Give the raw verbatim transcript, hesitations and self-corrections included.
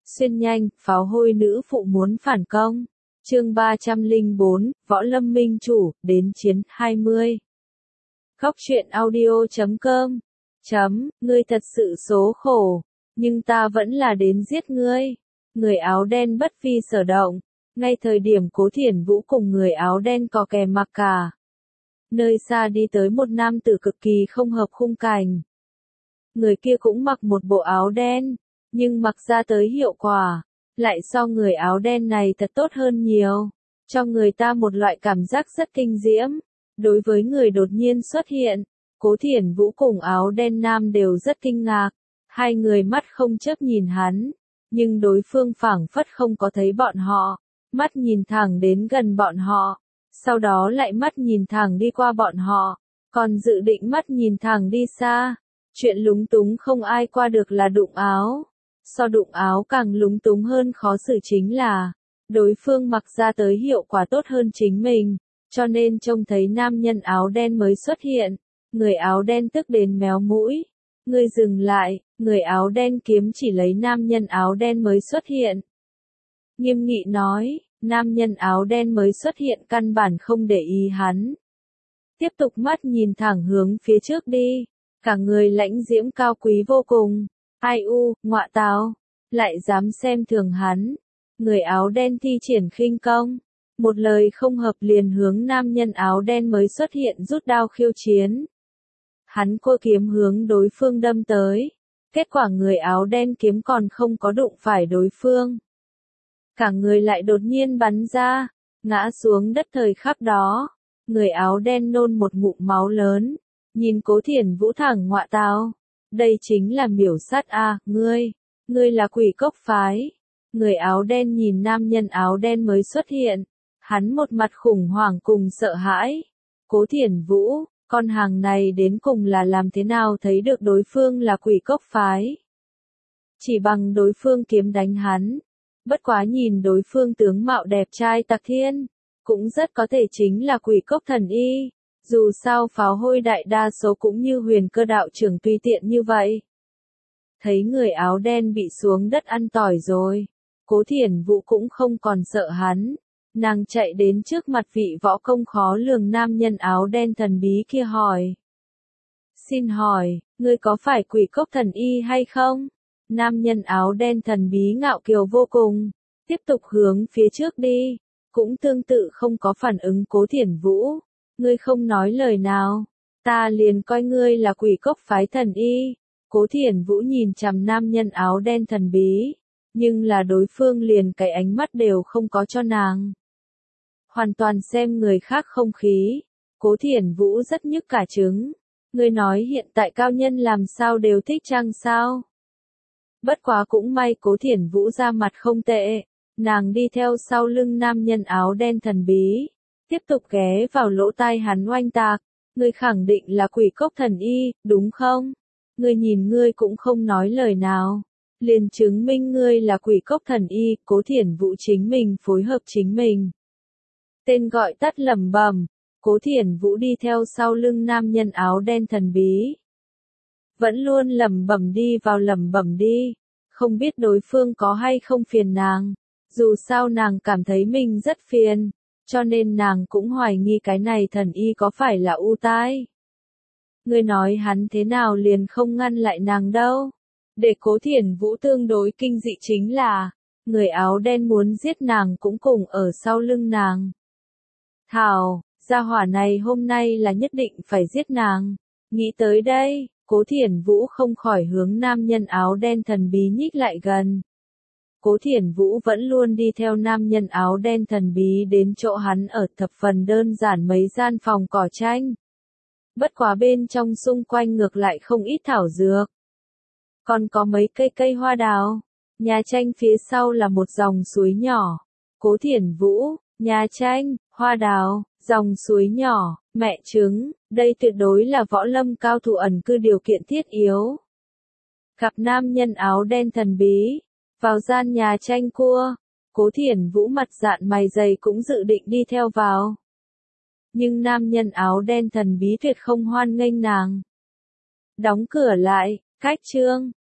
Xuyên nhanh, pháo hôi nữ phụ muốn phản công. Chương ba trăm lẻ bốn, Võ Lâm Minh Chủ, đến chiến hai mươi. Góc truyện audio chấm com. Chấm, ngươi thật sự số khổ, nhưng ta vẫn là đến giết ngươi. Người áo đen bất phi sở động, ngay thời điểm Cố Thiển Vũ cùng người áo đen có kè mặc cả. Nơi xa đi tới một nam tử cực kỳ không hợp khung cảnh. Người kia cũng mặc một bộ áo đen, nhưng mặc ra tới hiệu quả, lại so người áo đen này thật tốt hơn nhiều, cho người ta một loại cảm giác rất kinh diễm. Đối với người đột nhiên xuất hiện, Cố Thiển Vũ cùng áo đen nam đều rất kinh ngạc, hai người mắt không chớp nhìn hắn, nhưng đối phương phảng phất không có thấy bọn họ, mắt nhìn thẳng đến gần bọn họ, sau đó lại mắt nhìn thẳng đi qua bọn họ, còn dự định mắt nhìn thẳng đi xa. Chuyện lúng túng không ai qua được là đụng áo. So đụng áo càng lúng túng hơn khó xử chính là, đối phương mặc ra tới hiệu quả tốt hơn chính mình, cho nên trông thấy nam nhân áo đen mới xuất hiện, người áo đen tức đến méo mũi. Ngươi dừng lại, người áo đen kiếm chỉ lấy nam nhân áo đen mới xuất hiện. Nghiêm nghị nói, nam nhân áo đen mới xuất hiện căn bản không để ý hắn. Tiếp tục mắt nhìn thẳng hướng phía trước đi, cả người lãnh diễm cao quý vô cùng. Ai u, ngọa tào, lại dám xem thường hắn. Người áo đen thi triển khinh công, một lời không hợp liền hướng nam nhân áo đen mới xuất hiện rút đao khiêu chiến. Hắn cua kiếm hướng đối phương đâm tới, kết quả người áo đen kiếm còn không có đụng phải đối phương. Cả người lại đột nhiên bắn ra, ngã xuống đất. Thời khắc đó, người áo đen nôn một ngụm máu lớn, nhìn Cố Thiển Vũ thẳng ngọa tào. Đây chính là miểu sát a, à, ngươi, ngươi là quỷ cốc phái. Người áo đen nhìn nam nhân áo đen mới xuất hiện, hắn một mặt khủng hoảng cùng sợ hãi. Cố Thiển Vũ, con hàng này đến cùng là làm thế nào thấy được đối phương là quỷ cốc phái? Chỉ bằng đối phương kiếm đánh hắn, bất quá nhìn đối phương tướng mạo đẹp trai tặc thiên, cũng rất có thể chính là quỷ cốc thần y. Dù sao pháo hôi đại đa số cũng như Huyền Cơ đạo trưởng tùy tiện như vậy. Thấy người áo đen bị xuống đất ăn tỏi rồi, Cố Thiển Vũ cũng không còn sợ hắn. Nàng chạy đến trước mặt vị võ công khó lường nam nhân áo đen thần bí kia hỏi. Xin hỏi, ngươi có phải quỷ cốc thần y hay không? Nam nhân áo đen thần bí ngạo kiều vô cùng, tiếp tục hướng phía trước đi, cũng tương tự không có phản ứng Cố Thiển Vũ. Ngươi không nói lời nào, ta liền coi ngươi là quỷ cốc phái thần y. Cố Thiển Vũ nhìn chằm nam nhân áo đen thần bí, nhưng là đối phương liền cái ánh mắt đều không có cho nàng. Hoàn toàn xem người khác không khí. Cố Thiển Vũ rất nhức cả trứng. Ngươi nói hiện tại cao nhân làm sao đều thích chăng sao? Bất quá cũng may Cố Thiển Vũ ra mặt không tệ, nàng đi theo sau lưng nam nhân áo đen thần bí. Tiếp tục ghé vào lỗ tai hắn oanh tạc, ngươi khẳng định là quỷ cốc thần y, đúng không? Ngươi nhìn ngươi cũng không nói lời nào, liền chứng minh ngươi là quỷ cốc thần y. Cố Thiển Vũ chính mình phối hợp chính mình. Tên gọi tắt lẩm bẩm, Cố Thiển Vũ đi theo sau lưng nam nhân áo đen thần bí. Vẫn luôn lẩm bẩm đi vào lẩm bẩm đi, không biết đối phương có hay không phiền nàng, dù sao nàng cảm thấy mình rất phiền. Cho nên nàng cũng hoài nghi cái này thần y có phải là u tai. Ngươi nói hắn thế nào liền không ngăn lại nàng đâu. Để Cố Thiển Vũ tương đối kinh dị chính là, người áo đen muốn giết nàng cũng cùng ở sau lưng nàng. Thảo, gia hỏa này hôm nay là nhất định phải giết nàng. Nghĩ tới đây, Cố Thiển Vũ không khỏi hướng nam nhân áo đen thần bí nhích lại gần. Cố Thiển Vũ vẫn luôn đi theo nam nhân áo đen thần bí đến chỗ hắn ở, thập phần đơn giản mấy gian phòng cỏ tranh. Bất quá bên trong xung quanh ngược lại không ít thảo dược. Còn có mấy cây cây hoa đào. Nhà tranh phía sau là một dòng suối nhỏ. Cố Thiển Vũ, nhà tranh, hoa đào, dòng suối nhỏ, mẹ trứng, đây tuyệt đối là võ lâm cao thủ ẩn cư điều kiện thiết yếu. Gặp nam nhân áo đen thần bí. Vào gian nhà tranh cua, Cố Thiển Vũ mặt dạn mày dày cũng dự định đi theo vào. Nhưng nam nhân áo đen thần bí tuyệt không hoan nghênh nàng. Đóng cửa lại, cách chương.